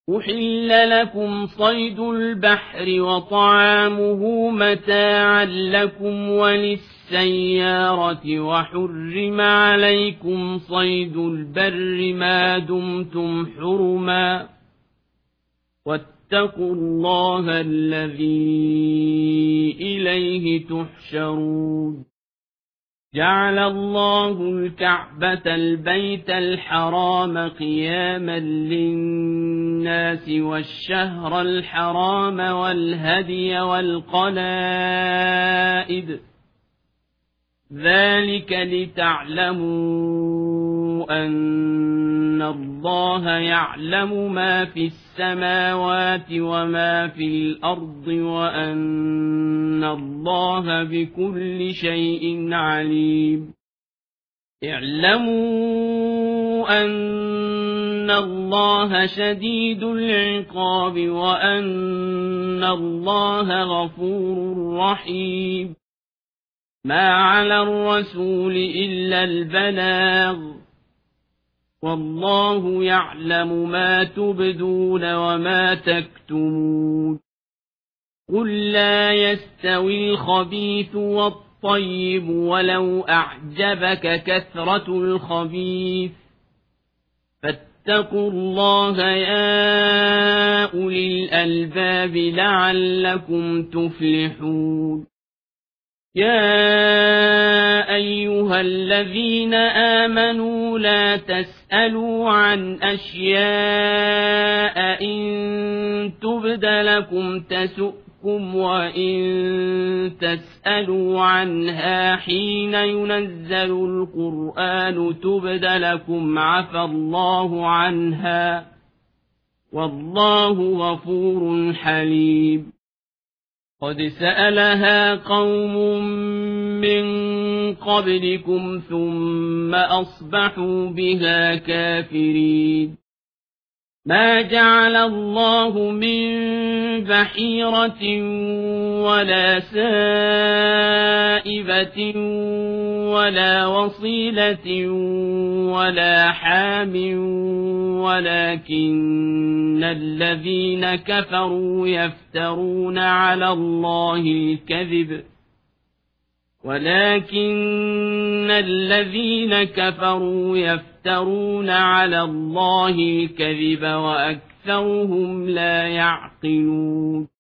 أحل لكم صيد البحر وطعامه متاعا لكم وللسيارة وحرم عليكم صيد البر ما دمتم حرما واتقوا الله الذي إليه تحشرون جعل الله الكعبة البيت الحرام قياما للناس والشهر الحرام والهدي والقلائد ذلك لتعلموا أن الله يعلم ما في السماوات وما في الأرض وأن الله بكل شيء عليم اعلموا أن الله شديد العقاب وأن الله غفور رحيم ما على الرسول إلا البلاغ والله يعلم ما تبدون وما تكتمون قل لا يستوي الخبيث والطيب ولو أعجبك كثرة الخبيث فاتقوا الله يا أولي الألباب لعلكم تفلحون يا أيها الذين آمنوا لا تسألوا عن أشياء إن تبد لكم تسؤكم وإن تسألوا عنها حين ينزل القرآن تبد لكم عفى الله عنها والله غفور حليم قد سألها قوم من قبلكم ثم أصبحوا بها كافرين ما جعل الله من بحيرة ولا سائبة ولا وصيلة ولا حام ولكن الذين كفروا يفترون على الله الكذب وأكثرهم لا يعقلون